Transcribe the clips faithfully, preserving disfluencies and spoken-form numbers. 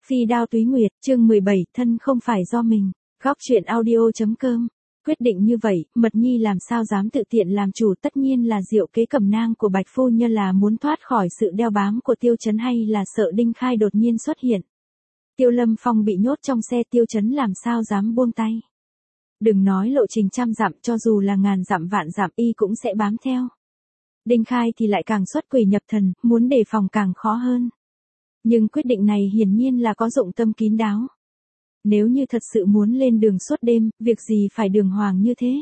Phi đao túy nguyệt, chương mười bảy, thân không phải do mình. Góc truyện audio.com. Quyết định như vậy, Mật Nhi làm sao dám tự tiện làm chủ, tất nhiên là diệu kế cầm nang của Bạch phu nhân là muốn thoát khỏi sự đeo bám của Tiêu Chấn hay là sợ Đinh Khai đột nhiên xuất hiện. Tiêu Lâm Phong bị nhốt trong xe, Tiêu Chấn làm sao dám buông tay. Đừng nói lộ trình trăm dặm, cho dù là ngàn dặm vạn dặm y cũng sẽ bám theo. Đinh Khai thì lại càng xuất quỷ nhập thần, muốn đề phòng càng khó hơn. Nhưng quyết định này hiển nhiên là có dụng tâm kín đáo. Nếu như thật sự muốn lên đường suốt đêm, việc gì phải đường hoàng như thế?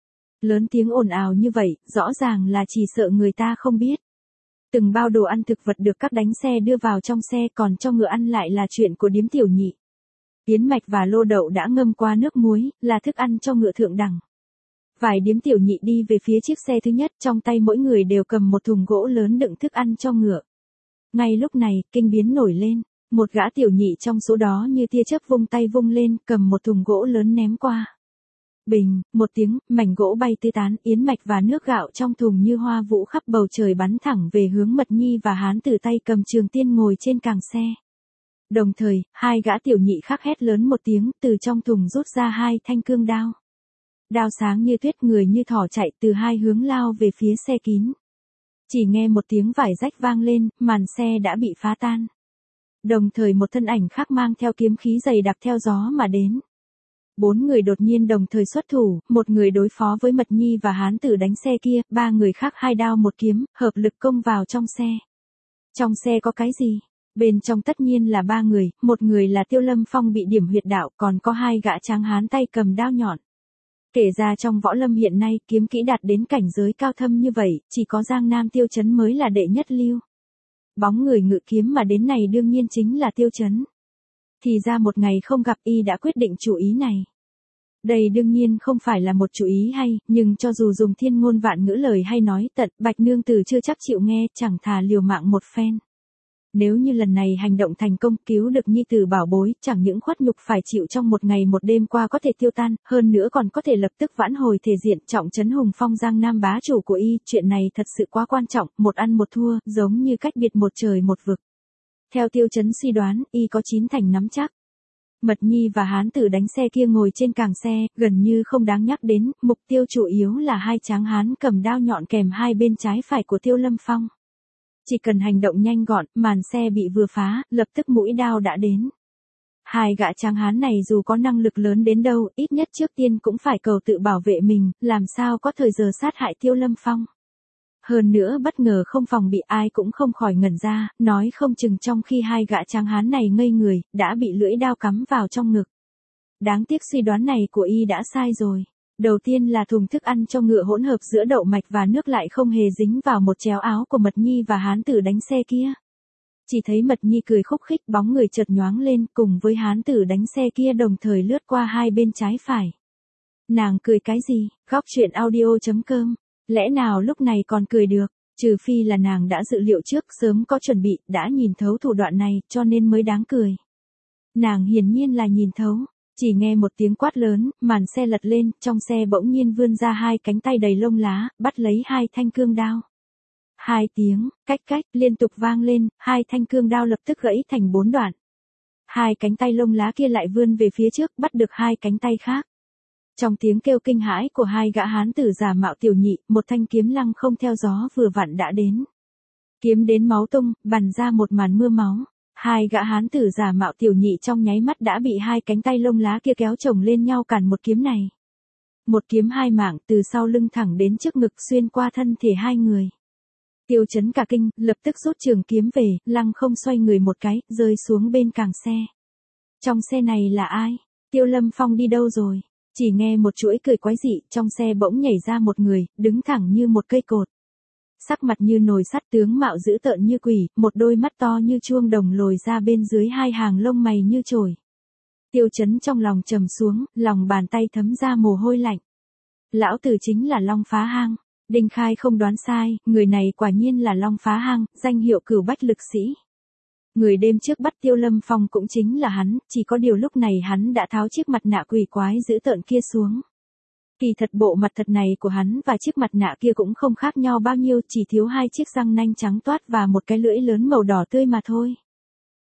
Lớn tiếng ồn ào như vậy, rõ ràng là chỉ sợ người ta không biết. Từng bao đồ ăn thực vật được các đánh xe đưa vào trong xe, còn cho ngựa ăn lại là chuyện của điếm tiểu nhị. Yến mạch và lô đậu đã ngâm qua nước muối, là thức ăn cho ngựa thượng đẳng. Vài điếm tiểu nhị đi về phía chiếc xe thứ nhất, trong tay mỗi người đều cầm một thùng gỗ lớn đựng thức ăn cho ngựa. Ngay lúc này, kinh biến nổi lên, một gã tiểu nhị trong số đó như tia chớp vung tay vung lên, cầm một thùng gỗ lớn ném qua. Bình, một tiếng, mảnh gỗ bay tứ tán, yến mạch và nước gạo trong thùng như hoa vũ khắp bầu trời bắn thẳng về hướng Mật Nhi và hán tử tay cầm trường tiên ngồi trên càng xe. Đồng thời, hai gã tiểu nhị khác hét lớn một tiếng, từ trong thùng rút ra hai thanh cương đao. Đao sáng như tuyết, người như thỏ chạy từ hai hướng lao về phía xe kín. Chỉ nghe một tiếng vải rách vang lên, màn xe đã bị phá tan. Đồng thời một thân ảnh khác mang theo kiếm khí dày đặc theo gió mà đến. Bốn người đột nhiên đồng thời xuất thủ, một người đối phó với Mật Nhi và hán tử đánh xe kia, ba người khác hai đao một kiếm, hợp lực công vào trong xe. Trong xe có cái gì? Bên trong tất nhiên là ba người, một người là Tiêu Lâm Phong bị điểm huyệt đạo, còn có hai gã tráng hán tay cầm đao nhọn. Kể ra trong võ lâm hiện nay, kiếm kỹ đạt đến cảnh giới cao thâm như vậy, chỉ có Giang Nam Tiêu Chấn mới là đệ nhất lưu. Bóng người ngự kiếm mà đến này đương nhiên chính là Tiêu Chấn. Thì ra một ngày không gặp y đã quyết định chủ ý này. Đây đương nhiên không phải là một chủ ý hay, nhưng cho dù dùng thiên ngôn vạn ngữ lời hay nói tận, Bạch nương tử chưa chắc chịu nghe, chẳng thà liều mạng một phen. Nếu như lần này hành động thành công, cứu được nhi tử bảo bối, chẳng những khuất nhục phải chịu trong một ngày một đêm qua có thể tiêu tan, hơn nữa còn có thể lập tức vãn hồi thể diện trọng trấn hùng phong Giang Nam bá chủ của y, chuyện này thật sự quá quan trọng, một ăn một thua, giống như cách biệt một trời một vực. Theo Tiêu Chấn suy đoán, y có chín thành nắm chắc. Mật Nhi và hán tử đánh xe kia ngồi trên càng xe, gần như không đáng nhắc đến, mục tiêu chủ yếu là hai tráng hán cầm đao nhọn kèm hai bên trái phải của Tiêu Lâm Phong. Chỉ cần hành động nhanh gọn, màn xe bị vừa phá, lập tức mũi đao đã đến. Hai gã tráng hán này dù có năng lực lớn đến đâu, ít nhất trước tiên cũng phải cầu tự bảo vệ mình, làm sao có thời giờ sát hại Tiêu Lâm Phong. Hơn nữa bất ngờ không phòng bị, ai cũng không khỏi ngẩn ra, nói không chừng trong khi hai gã tráng hán này ngây người, đã bị lưỡi đao cắm vào trong ngực. Đáng tiếc suy đoán này của y đã sai rồi. Đầu tiên là thùng thức ăn cho ngựa hỗn hợp giữa đậu mạch và nước lại không hề dính vào một chéo áo của Mật Nhi và hán tử đánh xe kia. Chỉ thấy Mật Nhi cười khúc khích, bóng người chợt nhoáng lên, cùng với hán tử đánh xe kia đồng thời lướt qua hai bên trái phải. Nàng cười cái gì? Góc truyện audio.com. Lẽ nào lúc này còn cười được? Trừ phi là nàng đã dự liệu trước, sớm có chuẩn bị, đã nhìn thấu thủ đoạn này, cho nên mới đáng cười. Nàng hiển nhiên là nhìn thấu. Chỉ nghe một tiếng quát lớn, màn xe lật lên, trong xe bỗng nhiên vươn ra hai cánh tay đầy lông lá, bắt lấy hai thanh cương đao. Hai tiếng, cách cách, liên tục vang lên, hai thanh cương đao lập tức gãy thành bốn đoạn. Hai cánh tay lông lá kia lại vươn về phía trước, bắt được hai cánh tay khác. Trong tiếng kêu kinh hãi của hai gã hán tử giả mạo tiểu nhị, một thanh kiếm lăng không theo gió vừa vặn đã đến. Kiếm đến máu tung, bắn ra một màn mưa máu. Hai gã hán tử giả mạo tiểu nhị trong nháy mắt đã bị hai cánh tay lông lá kia kéo chồng lên nhau cản một kiếm này. Một kiếm hai mảng từ sau lưng thẳng đến trước ngực xuyên qua thân thể hai người. Tiêu Chấn cả kinh, lập tức rút trường kiếm về, lăng không xoay người một cái, rơi xuống bên càng xe. Trong xe này là ai? Tiêu Lâm Phong đi đâu rồi? Chỉ nghe một chuỗi cười quái dị, trong xe bỗng nhảy ra một người, đứng thẳng như một cây cột. Sắc mặt như nồi sắt, tướng mạo dữ tợn như quỷ, một đôi mắt to như chuông đồng lồi ra bên dưới hai hàng lông mày như chổi. Tiêu Chấn trong lòng trầm xuống, lòng bàn tay thấm ra mồ hôi lạnh. Lão tử chính là Long Phá Hang. Đinh Khai không đoán sai, người này quả nhiên là Long Phá Hang, danh hiệu cửu bách lực sĩ. Người đêm trước bắt Tiêu Lâm Phong cũng chính là hắn, chỉ có điều lúc này hắn đã tháo chiếc mặt nạ quỷ quái dữ tợn kia xuống. Kỳ thật bộ mặt thật này của hắn và chiếc mặt nạ kia cũng không khác nhau bao nhiêu, chỉ thiếu hai chiếc răng nanh trắng toát và một cái lưỡi lớn màu đỏ tươi mà thôi.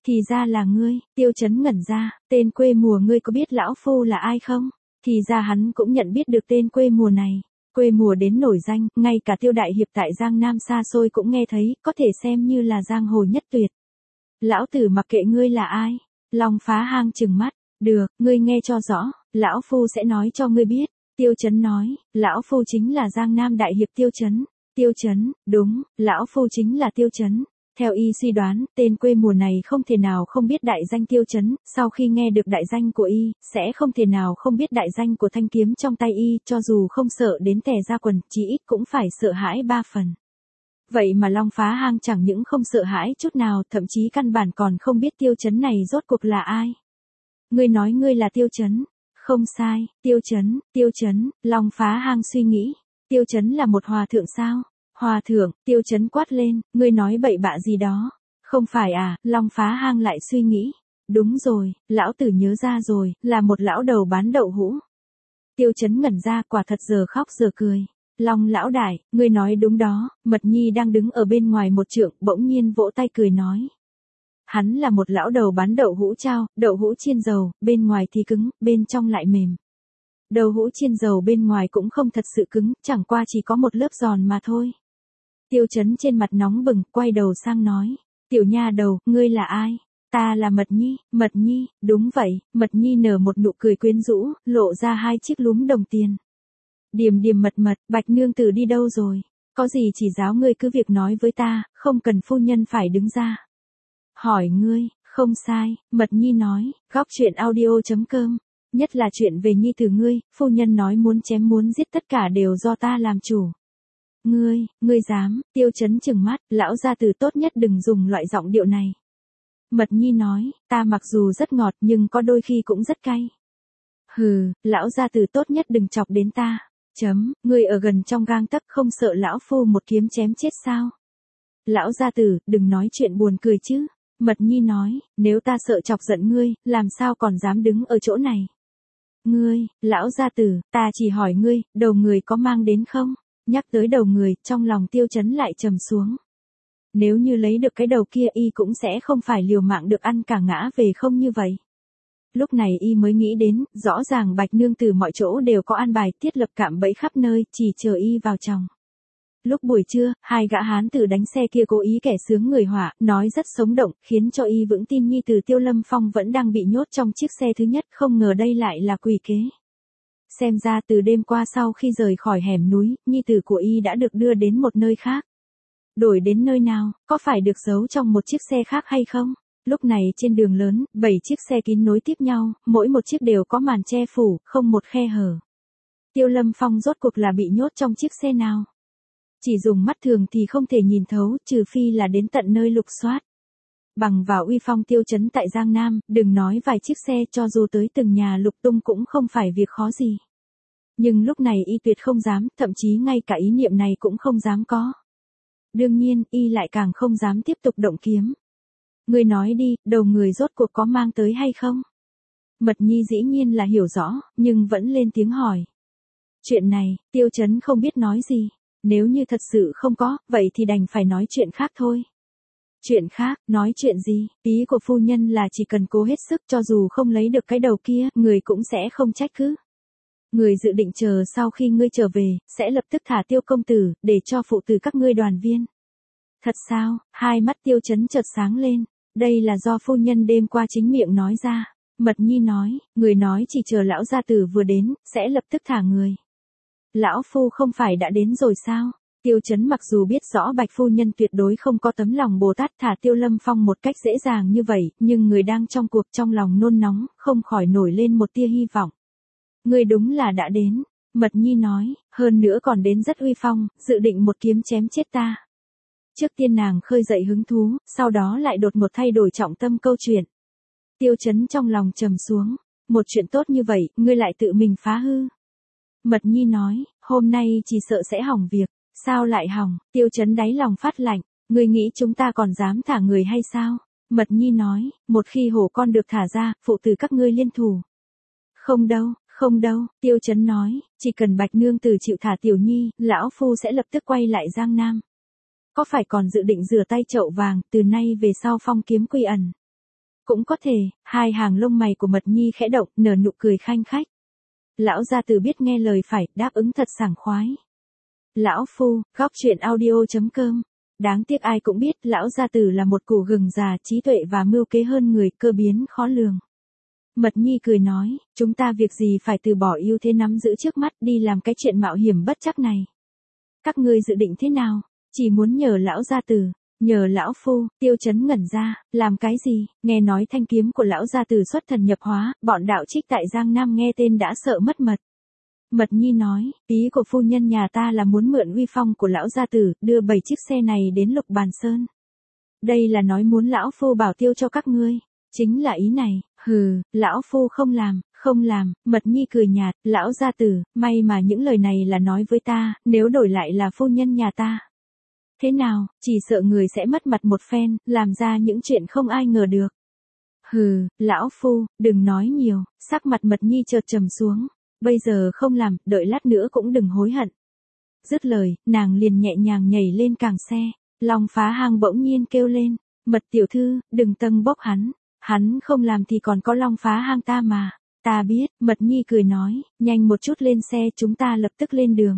Thì ra là ngươi, Tiêu Chấn ngẩn ra, tên quê mùa ngươi có biết lão phu là ai không? Thì ra hắn cũng nhận biết được tên quê mùa này. Quê mùa đến nổi danh, ngay cả Tiêu đại hiệp tại Giang Nam xa xôi cũng nghe thấy, có thể xem như là giang hồ nhất tuyệt. Lão tử mặc kệ ngươi là ai? Long Phá Hang trừng mắt, được, ngươi nghe cho rõ, lão phu sẽ nói cho ngươi biết. Tiêu Chấn nói, lão phu chính là Giang Nam đại hiệp Tiêu Chấn. Tiêu Chấn, đúng, lão phu chính là Tiêu Chấn. Theo y suy đoán, tên quê mùa này không thể nào không biết đại danh Tiêu Chấn, sau khi nghe được đại danh của y, sẽ không thể nào không biết đại danh của thanh kiếm trong tay y, cho dù không sợ đến tè ra quần, chỉ ít cũng phải sợ hãi ba phần. Vậy mà Long Phá Hang chẳng những không sợ hãi chút nào, thậm chí căn bản còn không biết Tiêu Chấn này rốt cuộc là ai. Ngươi nói ngươi là Tiêu Chấn. Không sai, Tiêu Chấn, Tiêu Chấn, Long Phá Hang suy nghĩ. Tiêu Chấn là một hòa thượng sao? Hòa thượng, Tiêu Chấn quát lên, ngươi nói bậy bạ gì đó. Không phải à, Long Phá Hang lại suy nghĩ. Đúng rồi, lão tử nhớ ra rồi, là một lão đầu bán đậu hũ. Tiêu Chấn ngẩn ra, quả thật giờ khóc giờ cười. Long lão đại, ngươi nói đúng đó. Mật Nhi đang đứng ở bên ngoài một trượng, bỗng nhiên vỗ tay cười nói. Hắn là một lão đầu bán đậu hũ trao, đậu hũ chiên dầu, bên ngoài thì cứng, bên trong lại mềm. Đậu hũ chiên dầu bên ngoài cũng không thật sự cứng, chẳng qua chỉ có một lớp giòn mà thôi. Tiêu Chấn trên mặt nóng bừng, quay đầu sang nói. Tiểu nha đầu, ngươi là ai? Ta là Mật Nhi. Mật Nhi, đúng vậy. Mật Nhi nở một nụ cười quyến rũ, lộ ra hai chiếc lúm đồng tiền. Điềm điềm mật mật, Bạch nương tử đi đâu rồi? Có gì chỉ giáo ngươi cứ việc nói với ta, không cần phu nhân phải đứng ra. Hỏi ngươi, không sai, Mật Nhi nói, góc truyện audio chấm com. Nhất là chuyện về nhi tử ngươi, phu nhân nói muốn chém muốn giết tất cả đều do ta làm chủ. Ngươi, ngươi dám? Tiêu Chấn trừng mắt, lão gia tử tốt nhất đừng dùng loại giọng điệu này. Mật Nhi nói, ta mặc dù rất ngọt nhưng có đôi khi cũng rất cay. Hừ, lão gia tử tốt nhất đừng chọc đến ta. Chấm, ngươi ở gần trong gang tấc không sợ lão phu một kiếm chém chết sao? Lão gia tử, đừng nói chuyện buồn cười chứ. Mật Nhi nói, nếu ta sợ chọc giận ngươi, làm sao còn dám đứng ở chỗ này? Ngươi, lão gia tử, ta chỉ hỏi ngươi, đầu người có mang đến không? Nhắc tới đầu người, trong lòng Tiêu Chấn lại trầm xuống. Nếu như lấy được cái đầu kia y cũng sẽ không phải liều mạng được ăn cả ngã về không như vậy. Lúc này y mới nghĩ đến, rõ ràng Bạch nương tử mọi chỗ đều có an bài thiết lập cạm bẫy khắp nơi, chỉ chờ y vào trong. Lúc buổi trưa, hai gã hán tử đánh xe kia cố ý kẻ sướng người họa, nói rất sống động, khiến cho y vững tin nhi tử Tiêu Lâm Phong vẫn đang bị nhốt trong chiếc xe thứ nhất, không ngờ đây lại là quỷ kế. Xem ra từ đêm qua sau khi rời khỏi hẻm núi, nhi tử của y đã được đưa đến một nơi khác. Đổi đến nơi nào, có phải được giấu trong một chiếc xe khác hay không? Lúc này trên đường lớn, bảy chiếc xe kín nối tiếp nhau, mỗi một chiếc đều có màn che phủ, không một khe hở. Tiêu Lâm Phong rốt cuộc là bị nhốt trong chiếc xe nào? Chỉ dùng mắt thường thì không thể nhìn thấu, trừ phi là đến tận nơi lục soát. Bằng vào uy phong Tiêu Chấn tại Giang Nam, đừng nói vài chiếc xe, cho dù tới từng nhà lục tung cũng không phải việc khó gì. Nhưng lúc này y tuyệt không dám, thậm chí ngay cả ý niệm này cũng không dám có. Đương nhiên, y lại càng không dám tiếp tục động kiếm. Ngươi nói đi, đầu người rốt cuộc có mang tới hay không? Mật Nhi dĩ nhiên là hiểu rõ, nhưng vẫn lên tiếng hỏi. Chuyện này, Tiêu Chấn không biết nói gì. Nếu như thật sự không có, vậy thì đành phải nói chuyện khác thôi. Chuyện khác, nói chuyện gì? Ý của phu nhân là chỉ cần cố hết sức, cho dù không lấy được cái đầu kia, người cũng sẽ không trách cứ. Người dự định chờ sau khi ngươi trở về, sẽ lập tức thả Tiêu công tử, để cho phụ tử các ngươi đoàn viên. Thật sao? Hai mắt Tiêu Chấn chợt sáng lên. Đây là do phu nhân đêm qua chính miệng nói ra. Mật Nhi nói, người nói chỉ chờ lão gia tử vừa đến, sẽ lập tức thả người. Lão phu không phải đã đến rồi sao? Tiêu Chấn mặc dù biết rõ Bạch phu nhân tuyệt đối không có tấm lòng Bồ Tát thả Tiêu Lâm Phong một cách dễ dàng như vậy, nhưng người đang trong cuộc trong lòng nôn nóng, không khỏi nổi lên một tia hy vọng. Ngươi đúng là đã đến, Mật Nhi nói, hơn nữa còn đến rất uy phong, dự định một kiếm chém chết ta. Trước tiên nàng khơi dậy hứng thú, sau đó lại đột một thay đổi trọng tâm câu chuyện. Tiêu Chấn trong lòng trầm xuống, một chuyện tốt như vậy, ngươi lại tự mình phá hư. Mật Nhi nói, hôm nay chỉ sợ sẽ hỏng việc. Sao lại hỏng? Tiêu Chấn đáy lòng phát lạnh, ngươi nghĩ chúng ta còn dám thả người hay sao? Mật Nhi nói, một khi hổ con được thả ra, phụ tử các ngươi liên thủ. Không đâu, không đâu, Tiêu Chấn nói, chỉ cần Bạch nương tử chịu thả Tiểu Nhi, lão phu sẽ lập tức quay lại Giang Nam. Có phải còn dự định rửa tay chậu vàng, từ nay về sau phong kiếm quy ẩn. Cũng có thể, hai hàng lông mày của Mật Nhi khẽ động, nở nụ cười khanh khách. Lão gia tử biết nghe lời phải, đáp ứng thật sảng khoái. Lão phu, góc truyện audio chấm com. Đáng tiếc ai cũng biết, lão gia tử là một củ gừng già, trí tuệ và mưu kế hơn người, cơ biến khó lường. Mật Nhi cười nói, chúng ta việc gì phải từ bỏ ưu thế nắm giữ trước mắt đi làm cái chuyện mạo hiểm bất trắc này. Các ngươi dự định thế nào? Chỉ muốn nhờ lão gia tử. Nhờ lão phu. Tiêu Chấn ngẩn ra, làm cái gì? Nghe nói thanh kiếm của lão gia tử xuất thần nhập hóa, bọn đạo trích tại Giang Nam nghe tên đã sợ mất mật. Mật Nhi nói, ý của phu nhân nhà ta là muốn mượn uy phong của lão gia tử, đưa bảy chiếc xe này đến Lục Bàn Sơn. Đây là nói muốn lão phu bảo tiêu cho các ngươi. Chính là ý này. Hừ, lão phu không làm, không làm. Mật Nhi cười nhạt, lão gia tử, may mà những lời này là nói với ta, nếu đổi lại là phu nhân nhà ta. Thế nào, chỉ sợ người sẽ mất mặt một phen, làm ra những chuyện không ai ngờ được. Hừ, lão phu, đừng nói nhiều. Sắc mặt Mật Nhi chợt trầm xuống. Bây giờ không làm, đợi lát nữa cũng đừng hối hận. Dứt lời, nàng liền nhẹ nhàng nhảy lên càng xe. Long Phá Hang bỗng nhiên kêu lên, Mật tiểu thư, đừng tâng bốc hắn. Hắn không làm thì còn có Long Phá Hang ta mà. Ta biết. Mật Nhi cười nói, nhanh một chút lên xe, chúng ta lập tức lên đường.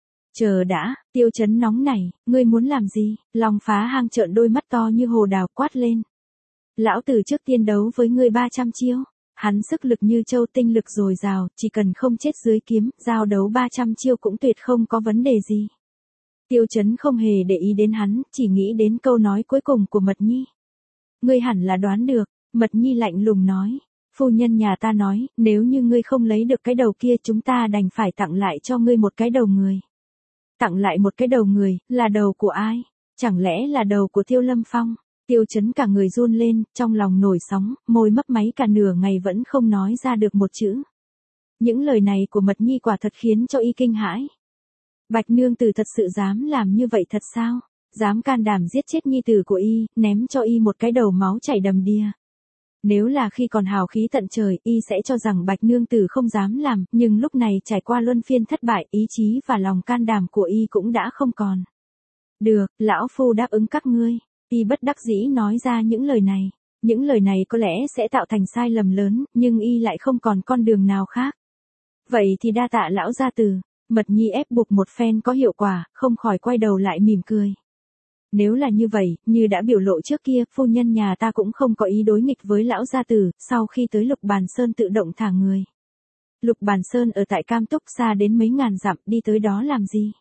Chờ đã. Tiêu Chấn nóng nảy, ngươi muốn làm gì? Long Phá Hang trợn đôi mắt to như hồ đào, quát lên. Lão tử trước tiên đấu với ngươi ba trăm chiêu. Hắn sức lực như châu, tinh lực dồi dào, chỉ cần không chết dưới kiếm, giao đấu ba trăm chiêu cũng tuyệt không có vấn đề gì. Tiêu Chấn không hề để ý đến hắn, chỉ nghĩ đến câu nói cuối cùng của Mật Nhi. Ngươi hẳn là đoán được. Mật Nhi lạnh lùng nói, phu nhân nhà ta nói, nếu như ngươi không lấy được cái đầu kia, chúng ta đành phải tặng lại cho ngươi một cái đầu người. Tặng lại một cái đầu người, là đầu của ai? Chẳng lẽ là đầu của Tiêu Lâm Phong? Tiêu Chấn cả người run lên, trong lòng nổi sóng, môi mấp máy cả nửa ngày vẫn không nói ra được một chữ. Những lời này của Mật Nhi quả thật khiến cho y kinh hãi. Bạch nương tử thật sự dám làm như vậy thật sao? Dám can đảm giết chết nhi tử của y, ném cho y một cái đầu máu chảy đầm đìa. Nếu là khi còn hào khí tận trời, y sẽ cho rằng Bạch nương tử không dám làm, nhưng lúc này trải qua luân phiên thất bại, ý chí và lòng can đảm của y cũng đã không còn. Được, lão phu đáp ứng các ngươi. Y bất đắc dĩ nói ra những lời này. Những lời này có lẽ sẽ tạo thành sai lầm lớn, nhưng y lại không còn con đường nào khác. Vậy thì đa tạ lão gia tử. Mật Nhi ép buộc một phen có hiệu quả, không khỏi quay đầu lại mỉm cười. Nếu là như vậy, như đã biểu lộ trước kia, phu nhân nhà ta cũng không có ý đối nghịch với lão gia tử, sau khi tới Lục Bàn Sơn tự động thả người. Lục Bàn Sơn ở tại Cam Túc xa đến mấy ngàn dặm, đi tới đó làm gì?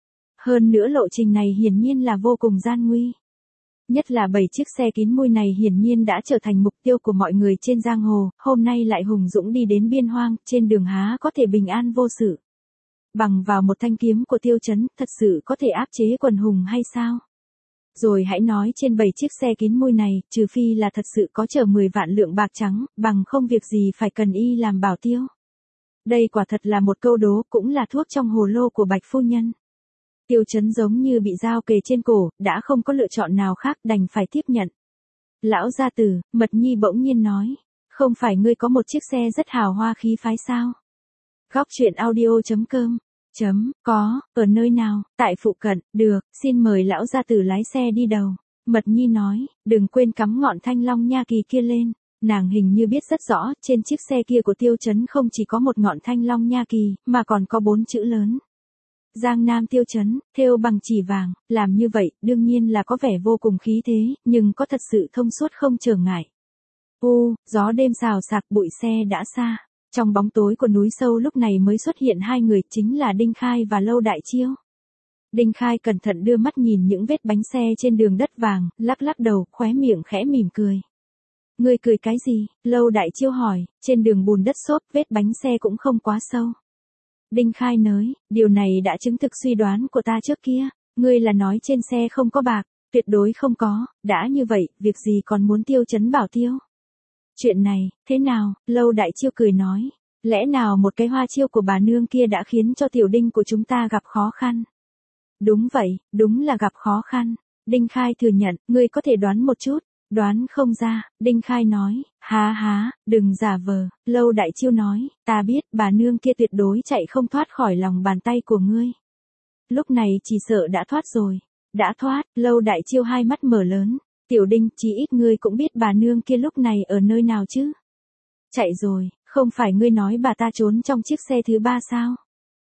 Hơn nữa lộ trình này hiển nhiên là vô cùng gian nguy. Nhất là bảy chiếc xe kín mui này hiển nhiên đã trở thành mục tiêu của mọi người trên giang hồ, hôm nay lại hùng dũng đi đến biên hoang, trên đường há có thể bình an vô sự. Bằng vào một thanh kiếm của Tiêu Chấn, thật sự có thể áp chế quần hùng hay sao? Rồi hãy nói trên bảy chiếc xe kín mui này, trừ phi là thật sự có chở mười vạn lượng bạc trắng, bằng không việc gì phải cần y làm bảo tiêu. Đây quả thật là một câu đố, cũng là thuốc trong hồ lô của Bạch phu nhân. Tiêu Chấn giống như bị dao kề trên cổ, đã không có lựa chọn nào khác, đành phải tiếp nhận. Lão gia tử, Mật Nhi bỗng nhiên nói, không phải ngươi có một chiếc xe rất hào hoa khí phái sao? Góc truyện audio chấm com. Chấm, có, ở nơi nào? Tại phụ cận. Được, xin mời lão gia tử lái xe đi đầu. Mật Nhi nói, đừng quên cắm ngọn thanh long nha kỳ kia lên. Nàng hình như biết rất rõ, trên chiếc xe kia của Tiêu Chấn không chỉ có một ngọn thanh long nha kỳ, mà còn có bốn chữ lớn. Giang Nam Tiêu Chấn, thêu bằng chỉ vàng. Làm như vậy, đương nhiên là có vẻ vô cùng khí thế, nhưng có thật sự thông suốt không trở ngại. U, gió đêm xào xạc, bụi xe đã xa. Trong bóng tối của núi sâu lúc này mới xuất hiện hai người, chính là Đinh Khai và Lâu Đại Chiêu. Đinh Khai cẩn thận đưa mắt nhìn những vết bánh xe trên đường đất vàng, lắc lắc đầu, khóe miệng khẽ mỉm cười. Ngươi cười cái gì? Lâu Đại Chiêu hỏi, trên đường bùn đất xốp, vết bánh xe cũng không quá sâu. Đinh Khai nói, điều này đã chứng thực suy đoán của ta trước kia, ngươi là nói trên xe không có bạc, tuyệt đối không có, đã như vậy, việc gì còn muốn Tiêu Chấn bảo tiêu? Chuyện này, thế nào? Lâu Đại Chiêu cười nói, lẽ nào một cái hoa chiêu của bà nương kia đã khiến cho tiểu Đinh của chúng ta gặp khó khăn? Đúng vậy, đúng là gặp khó khăn. Đinh Khai thừa nhận, ngươi có thể đoán một chút. Đoán không ra, Đinh Khai nói, há há, đừng giả vờ. Lâu Đại Chiêu nói, ta biết, bà nương kia tuyệt đối chạy không thoát khỏi lòng bàn tay của ngươi. Lúc này chỉ sợ đã thoát rồi. Đã thoát, Lâu Đại Chiêu hai mắt mở lớn. Tiểu Đinh, chí ít ngươi cũng biết bà nương kia lúc này ở nơi nào chứ? Chạy rồi, không phải ngươi nói bà ta trốn trong chiếc xe thứ ba sao?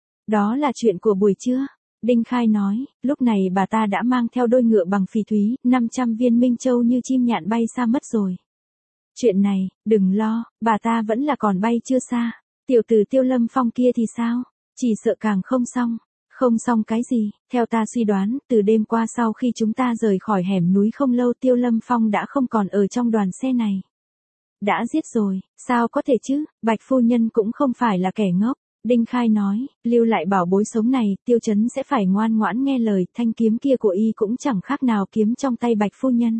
Đó là chuyện của buổi trưa. Đinh Khai nói, lúc này bà ta đã mang theo đôi ngựa bằng phỉ thúy, năm trăm viên minh châu như chim nhạn bay xa mất rồi. Chuyện này, đừng lo, bà ta vẫn là còn bay chưa xa. Tiểu tử Tiêu Lâm Phong kia thì sao? Chỉ sợ càng không xong. Không xong cái gì, theo ta suy đoán, từ đêm qua sau khi chúng ta rời khỏi hẻm núi không lâu Tiêu Lâm Phong đã không còn ở trong đoàn xe này. Đã giết rồi, sao có thể chứ, Bạch phu nhân cũng không phải là kẻ ngốc. Đinh Khai nói, lưu lại bảo bối sống này, Tiêu Chấn sẽ phải ngoan ngoãn nghe lời, thanh kiếm kia của y cũng chẳng khác nào kiếm trong tay Bạch phu nhân.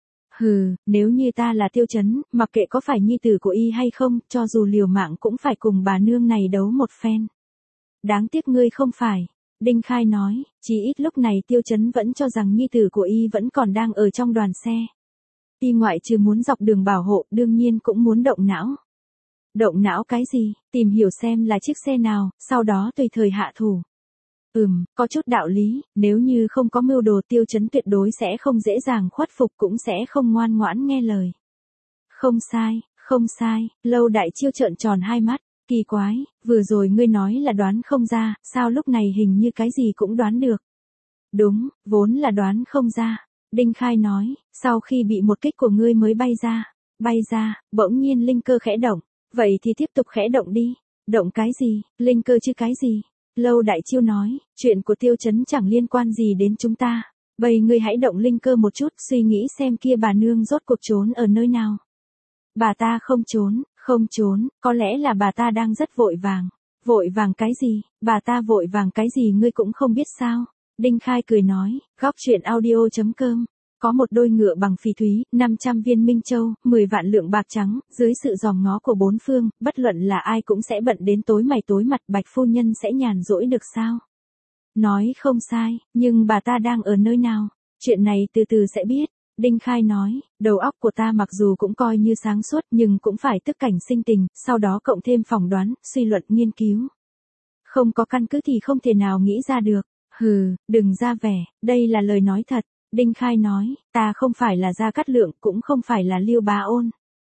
Hừ, nếu như ta là Tiêu Chấn, mặc kệ có phải nhi tử của y hay không, cho dù liều mạng cũng phải cùng bà nương này đấu một phen. Đáng tiếc ngươi không phải. Đinh Khai nói, chỉ ít lúc này Tiêu Chấn vẫn cho rằng nhi tử của y vẫn còn đang ở trong đoàn xe. Y ngoại trừ muốn dọc đường bảo hộ, đương nhiên cũng muốn động não. Động não cái gì, tìm hiểu xem là chiếc xe nào, sau đó tùy thời hạ thủ. Ừm, có chút đạo lý, nếu như không có mưu đồ Tiêu Chấn tuyệt đối sẽ không dễ dàng khuất phục cũng sẽ không ngoan ngoãn nghe lời. Không sai, không sai, Lâu Đại Chiêu trợn tròn hai mắt, kỳ quái, vừa rồi ngươi nói là đoán không ra, sao lúc này hình như cái gì cũng đoán được. Đúng, vốn là đoán không ra. Đinh Khai nói, sau khi bị một kích của ngươi mới bay ra. Bay ra, bỗng nhiên linh cơ khẽ động. Vậy thì tiếp tục khẽ động đi. Động cái gì, linh cơ chứ cái gì? Lâu Đại Chiêu nói, chuyện của Tiêu Chấn chẳng liên quan gì đến chúng ta. Vậy ngươi hãy động linh cơ một chút, suy nghĩ xem kia bà nương rốt cuộc trốn ở nơi nào. Bà ta không trốn, không trốn, có lẽ là bà ta đang rất vội vàng. Vội vàng cái gì, bà ta vội vàng cái gì ngươi cũng không biết sao. Đinh Khai cười nói, góc truyện audio chấm com. Có một đôi ngựa bằng phỉ thúy, năm trăm viên minh châu, mười vạn lượng bạc trắng, dưới sự giòm ngó của bốn phương, bất luận là ai cũng sẽ bận đến tối mày tối mặt, Bạch phu nhân sẽ nhàn rỗi được sao? Nói không sai, nhưng bà ta đang ở nơi nào? Chuyện này từ từ sẽ biết. Đinh Khai nói, đầu óc của ta mặc dù cũng coi như sáng suốt nhưng cũng phải tức cảnh sinh tình, sau đó cộng thêm phỏng đoán, suy luận nghiên cứu. Không có căn cứ thì không thể nào nghĩ ra được. Hừ, đừng ra vẻ, đây là lời nói thật. Đinh Khai nói, ta không phải là Gia Cát Lượng, cũng không phải là Liêu Bá Ôn.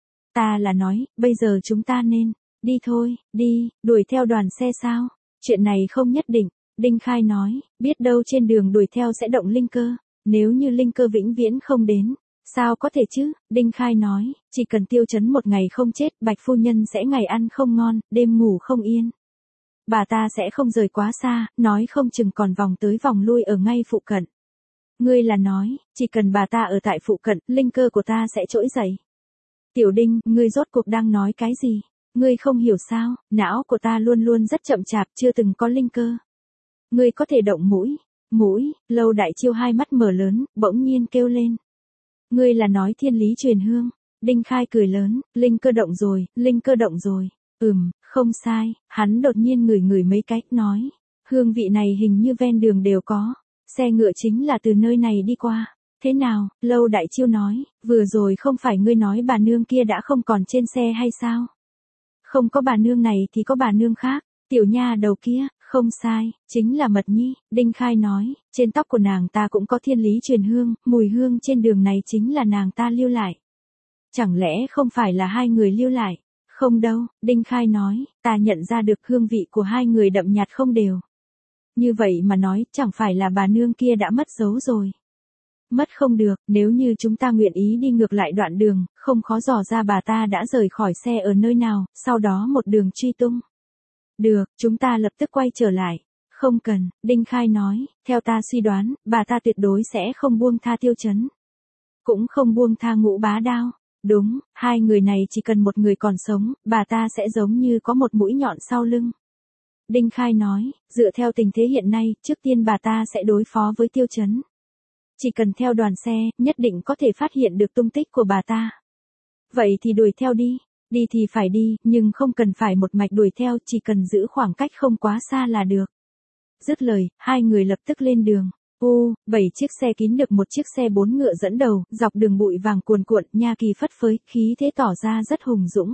Ta là nói, bây giờ chúng ta nên, đi thôi, đi, đuổi theo đoàn xe sao? Chuyện này không nhất định. Đinh Khai nói, biết đâu trên đường đuổi theo sẽ động linh cơ. Nếu như linh cơ vĩnh viễn không đến, sao có thể chứ? Đinh Khai nói, chỉ cần Tiêu Chấn một ngày không chết, Bạch phu nhân sẽ ngày ăn không ngon, đêm ngủ không yên. Bà ta sẽ không rời quá xa, nói không chừng còn vòng tới vòng lui ở ngay phụ cận. Ngươi là nói, chỉ cần bà ta ở tại phụ cận, linh cơ của ta sẽ trỗi dậy. Tiểu Đinh, ngươi rốt cuộc đang nói cái gì? Ngươi không hiểu sao, não của ta luôn luôn rất chậm chạp, chưa từng có linh cơ. Ngươi có thể động mũi. Mũi, Lâu Đại Chiêu hai mắt mở lớn, bỗng nhiên kêu lên. Ngươi là nói thiên lý truyền hương. Đinh Khai cười lớn, linh cơ động rồi, linh cơ động rồi. Ừm, không sai, hắn đột nhiên ngửi ngửi mấy cách nói. Hương vị này hình như ven đường đều có. Xe ngựa chính là từ nơi này đi qua. Thế nào, Lâu Đại Chiêu nói, vừa rồi không phải ngươi nói bà nương kia đã không còn trên xe hay sao? Không có bà nương này thì có bà nương khác. Tiểu nha đầu kia, không sai, chính là Mật Nhi. Đinh Khai nói, trên tóc của nàng ta cũng có thiên lý truyền hương, mùi hương trên đường này chính là nàng ta lưu lại. Chẳng lẽ không phải là hai người lưu lại? Không đâu, Đinh Khai nói, ta nhận ra được hương vị của hai người đậm nhạt không đều. Như vậy mà nói, chẳng phải là bà nương kia đã mất dấu rồi. Mất không được, nếu như chúng ta nguyện ý đi ngược lại đoạn đường, không khó dò ra bà ta đã rời khỏi xe ở nơi nào, sau đó một đường truy tung. Được, chúng ta lập tức quay trở lại. Không cần, Đinh Khai nói, theo ta suy đoán, bà ta tuyệt đối sẽ không buông tha Tiêu Chấn. Cũng không buông tha Ngũ Bá Đao. Đúng, hai người này chỉ cần một người còn sống, bà ta sẽ giống như có một mũi nhọn sau lưng. Đinh Khai nói, dựa theo tình thế hiện nay, trước tiên bà ta sẽ đối phó với Tiêu Chấn. Chỉ cần theo đoàn xe, nhất định có thể phát hiện được tung tích của bà ta. Vậy thì đuổi theo đi. Đi thì phải đi, nhưng không cần phải một mạch đuổi theo, chỉ cần giữ khoảng cách không quá xa là được. Dứt lời, hai người lập tức lên đường. Ô, bảy chiếc xe kín được một chiếc xe bốn ngựa dẫn đầu, dọc đường bụi vàng cuồn cuộn, nha kỳ phất phới, khí thế tỏ ra rất hùng dũng.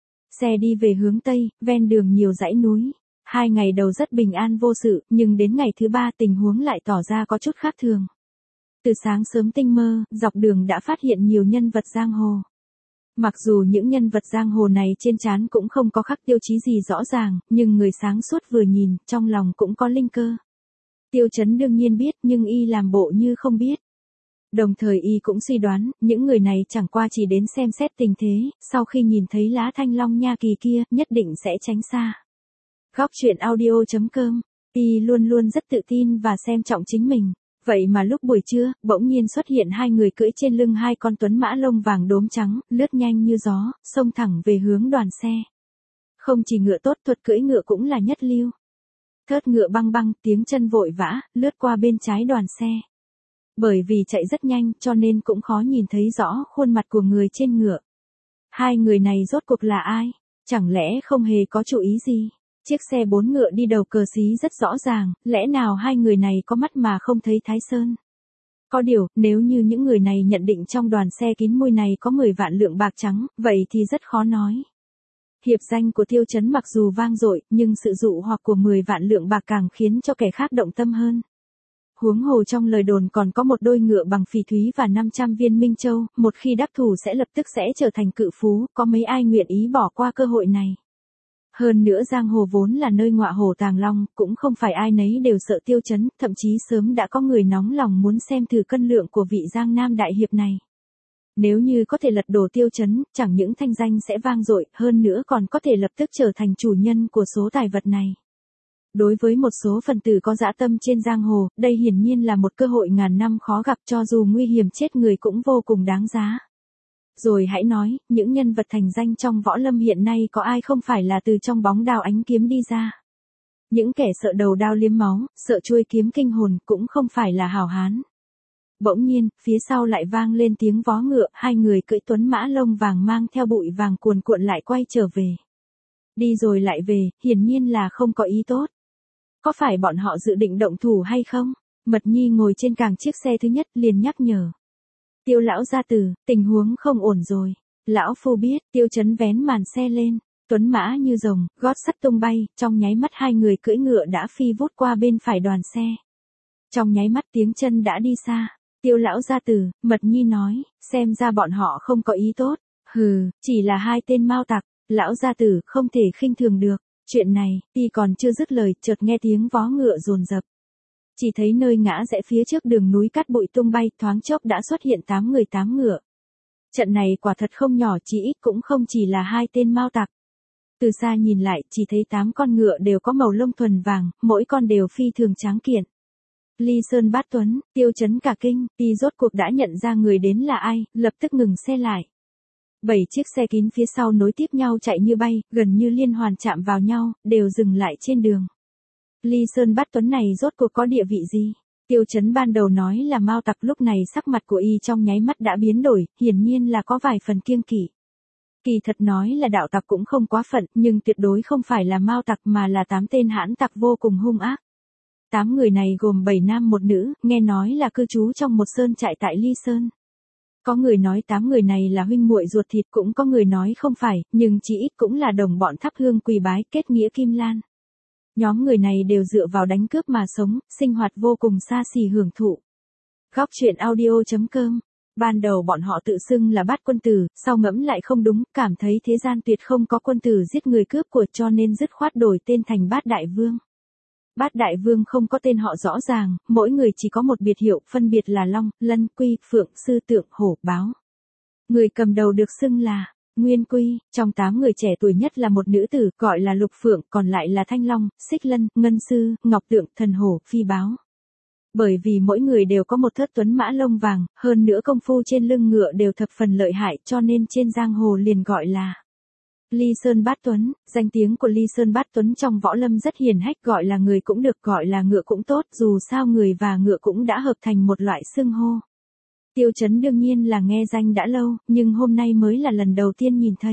Xe đi về hướng Tây, ven đường nhiều dãy núi. Hai ngày đầu rất bình an vô sự, nhưng đến ngày thứ ba tình huống lại tỏ ra có chút khác thường. Từ sáng sớm tinh mơ, dọc đường đã phát hiện nhiều nhân vật giang hồ. Mặc dù những nhân vật giang hồ này trên trán cũng không có khắc tiêu chí gì rõ ràng, nhưng người sáng suốt vừa nhìn, trong lòng cũng có linh cơ. Tiêu Chấn đương nhiên biết nhưng y làm bộ như không biết. Đồng thời y cũng suy đoán, những người này chẳng qua chỉ đến xem xét tình thế, sau khi nhìn thấy lá thanh long nha kỳ kia, nhất định sẽ tránh xa. Góc truyện audio chấm com, y luôn luôn rất tự tin và xem trọng chính mình. Vậy mà lúc buổi trưa, bỗng nhiên xuất hiện hai người cưỡi trên lưng hai con tuấn mã lông vàng đốm trắng, lướt nhanh như gió, xông thẳng về hướng đoàn xe. Không chỉ ngựa tốt, thuật cưỡi ngựa cũng là nhất lưu. Thớt ngựa băng băng, tiếng chân vội vã, lướt qua bên trái đoàn xe. Bởi vì chạy rất nhanh cho nên cũng khó nhìn thấy rõ khuôn mặt của người trên ngựa. Hai người này rốt cuộc là ai? Chẳng lẽ không hề có chủ ý gì? Chiếc xe bốn ngựa đi đầu cờ xí rất rõ ràng, lẽ nào hai người này có mắt mà không thấy Thái Sơn? Có điều, nếu như những người này nhận định trong đoàn xe kín mui này có mười vạn lượng bạc trắng, vậy thì rất khó nói. Hiệp danh của Tiêu Chấn mặc dù vang dội, nhưng sự dụ hoặc của mười vạn lượng bạc càng khiến cho kẻ khác động tâm hơn. Huống hồ trong lời đồn còn có một đôi ngựa bằng phỉ thúy và năm trăm viên minh châu, một khi đắc thủ sẽ lập tức sẽ trở thành cự phú, có mấy ai nguyện ý bỏ qua cơ hội này. Hơn nữa giang hồ vốn là nơi ngọa hổ tàng long, cũng không phải ai nấy đều sợ Tiêu Chấn, thậm chí sớm đã có người nóng lòng muốn xem thử cân lượng của vị Giang Nam đại hiệp này. Nếu như có thể lật đổ Tiêu Chấn, chẳng những thanh danh sẽ vang dội, hơn nữa còn có thể lập tức trở thành chủ nhân của số tài vật này. Đối với một số phần tử có dã tâm trên giang hồ, đây hiển nhiên là một cơ hội ngàn năm khó gặp, cho dù nguy hiểm chết người cũng vô cùng đáng giá. Rồi hãy nói, những nhân vật thành danh trong võ lâm hiện nay có ai không phải là từ trong bóng đao ánh kiếm đi ra. Những kẻ sợ đầu đao liếm máu, sợ chuôi kiếm kinh hồn cũng không phải là hảo hán. Bỗng nhiên, phía sau lại vang lên tiếng vó ngựa, hai người cưỡi tuấn mã lông vàng mang theo bụi vàng cuồn cuộn lại quay trở về. Đi rồi lại về, hiển nhiên là không có ý tốt. Có phải bọn họ dự định động thủ hay không? Mật Nhi ngồi trên càng chiếc xe thứ nhất liền nhắc nhở. Tiêu lão gia tử, tình huống không ổn rồi. Lão phu biết, Tiêu Chấn vén màn xe lên. Tuấn mã như rồng, gót sắt tung bay, trong nháy mắt hai người cưỡi ngựa đã phi vút qua bên phải đoàn xe. Trong nháy mắt tiếng chân đã đi xa. Tiêu lão gia tử, Mật Nhi nói, xem ra bọn họ không có ý tốt. Hừ, chỉ là hai tên mao tặc. Lão gia tử, không thể khinh thường được. Chuyện này, y còn chưa dứt lời, chợt nghe tiếng vó ngựa dồn dập. Chỉ thấy nơi ngã rẽ phía trước đường núi cát bụi tung bay, thoáng chốc đã xuất hiện tám người tám ngựa. Trận này quả thật không nhỏ, chỉ ít cũng không chỉ là hai tên mao tặc. Từ xa nhìn lại, chỉ thấy tám con ngựa đều có màu lông thuần vàng, mỗi con đều phi thường tráng kiện. Ly Sơn Bát Tuấn, Tiêu Chấn cả kinh, y rốt cuộc đã nhận ra người đến là ai, lập tức ngừng xe lại. Bảy chiếc xe kín phía sau nối tiếp nhau chạy như bay, gần như liên hoàn chạm vào nhau, đều dừng lại trên đường. Ly Sơn Bát Tuấn này rốt cuộc có địa vị gì? Tiêu Chấn ban đầu nói là mao tặc, lúc này sắc mặt của y trong nháy mắt đã biến đổi, hiển nhiên là có vài phần kiêng kỵ. Kỳ thật nói là đạo tặc cũng không quá phận, nhưng tuyệt đối không phải là mao tặc mà là tám tên hãn tặc vô cùng hung ác. Tám người này gồm bảy nam một nữ, nghe nói là cư trú trong một sơn trại tại Ly Sơn. Có người nói tám người này là huynh muội ruột thịt, cũng có người nói không phải, nhưng chỉ ít cũng là đồng bọn thắp hương quỳ bái, kết nghĩa kim lan. Nhóm người này đều dựa vào đánh cướp mà sống, sinh hoạt vô cùng xa xỉ hưởng thụ. Góc truyện audio chấm com. Ban đầu bọn họ tự xưng là Bát quân tử, sau ngẫm lại không đúng, cảm thấy thế gian tuyệt không có quân tử giết người cướp của, cho nên dứt khoát đổi tên thành Bát Đại Vương. Bát Đại Vương không có tên họ rõ ràng, mỗi người chỉ có một biệt hiệu, phân biệt là Long, Lân, Quy, Phượng, Sư, Tượng, Hổ, Báo. Người cầm đầu được xưng là Nguyên Quy, trong tám người trẻ tuổi nhất là một nữ tử, gọi là Lục Phượng, còn lại là Thanh Long, Xích Lân, Ngân Sư, Ngọc Tượng, Thần Hổ, Phi Báo. Bởi vì mỗi người đều có một thớt tuấn mã lông vàng, hơn nữa công phu trên lưng ngựa đều thập phần lợi hại, cho nên trên giang hồ liền gọi là Ly Sơn Bát Tuấn. Danh tiếng của Ly Sơn Bát Tuấn trong võ lâm rất hiển hách, gọi là người cũng được, gọi là ngựa cũng tốt, dù sao người và ngựa cũng đã hợp thành một loại xưng hô. Tiêu Chấn đương nhiên là nghe danh đã lâu, nhưng hôm nay mới là lần đầu tiên nhìn thấy.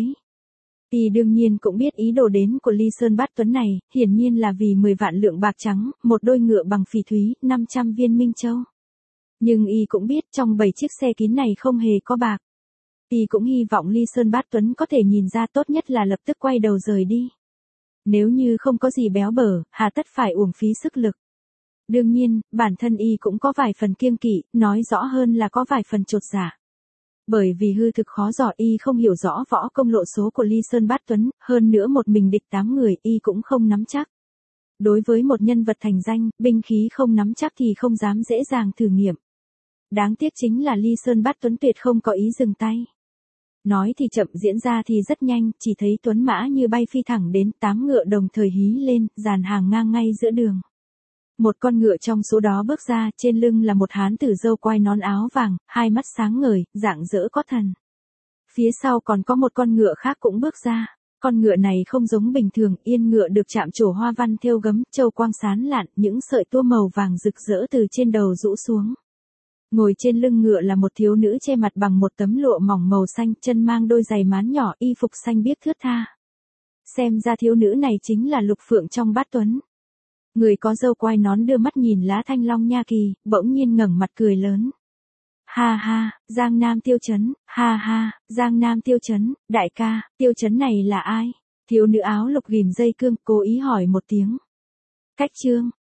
Y đương nhiên cũng biết ý đồ đến của Ly Sơn Bát Tuấn này, hiển nhiên là vì mười vạn lượng bạc trắng, một đôi ngựa bằng phỉ thúy, năm trăm viên minh châu. Nhưng y cũng biết trong bảy chiếc xe kín này không hề có bạc. Y cũng hy vọng Ly Sơn Bát Tuấn có thể nhìn ra, tốt nhất là lập tức quay đầu rời đi. Nếu như không có gì béo bở, hà tất phải uổng phí sức lực. Đương nhiên, bản thân y cũng có vài phần kiêng kỵ, nói rõ hơn là có vài phần chột dạ. Bởi vì hư thực khó dò y không hiểu rõ võ công lộ số của Ly Sơn Bát Tuấn, hơn nữa một mình địch tám người y cũng không nắm chắc. Đối với một nhân vật thành danh, binh khí không nắm chắc thì không dám dễ dàng thử nghiệm. Đáng tiếc chính là Ly Sơn Bát Tuấn tuyệt không có ý dừng tay. Nói thì chậm diễn ra thì rất nhanh, chỉ thấy tuấn mã như bay phi thẳng đến, tám ngựa đồng thời hí lên, dàn hàng ngang ngay giữa đường. Một con ngựa trong số đó bước ra, trên lưng là một hán tử râu quai nón áo vàng, hai mắt sáng ngời, rạng rỡ có thần. Phía sau còn có một con ngựa khác cũng bước ra. Con ngựa này không giống bình thường, yên ngựa được chạm trổ hoa văn thêu gấm, châu quang sáng lạn, những sợi tua màu vàng rực rỡ từ trên đầu rũ xuống. Ngồi trên lưng ngựa là một thiếu nữ che mặt bằng một tấm lụa mỏng màu xanh, chân mang đôi giày mán nhỏ, y phục xanh biếc thướt tha. Xem ra thiếu nữ này chính là Lục Phượng trong Bát Tuấn. Người có râu quai nón đưa mắt nhìn Lá Thanh Long Nha Kỳ, bỗng nhiên ngẩng mặt cười lớn. Ha ha, Giang Nam Tiêu Chấn, ha ha, Giang Nam Tiêu Chấn, đại ca, Tiêu Chấn này là ai? Thiếu nữ áo lục ghim dây cương, cố ý hỏi một tiếng. Cách trương,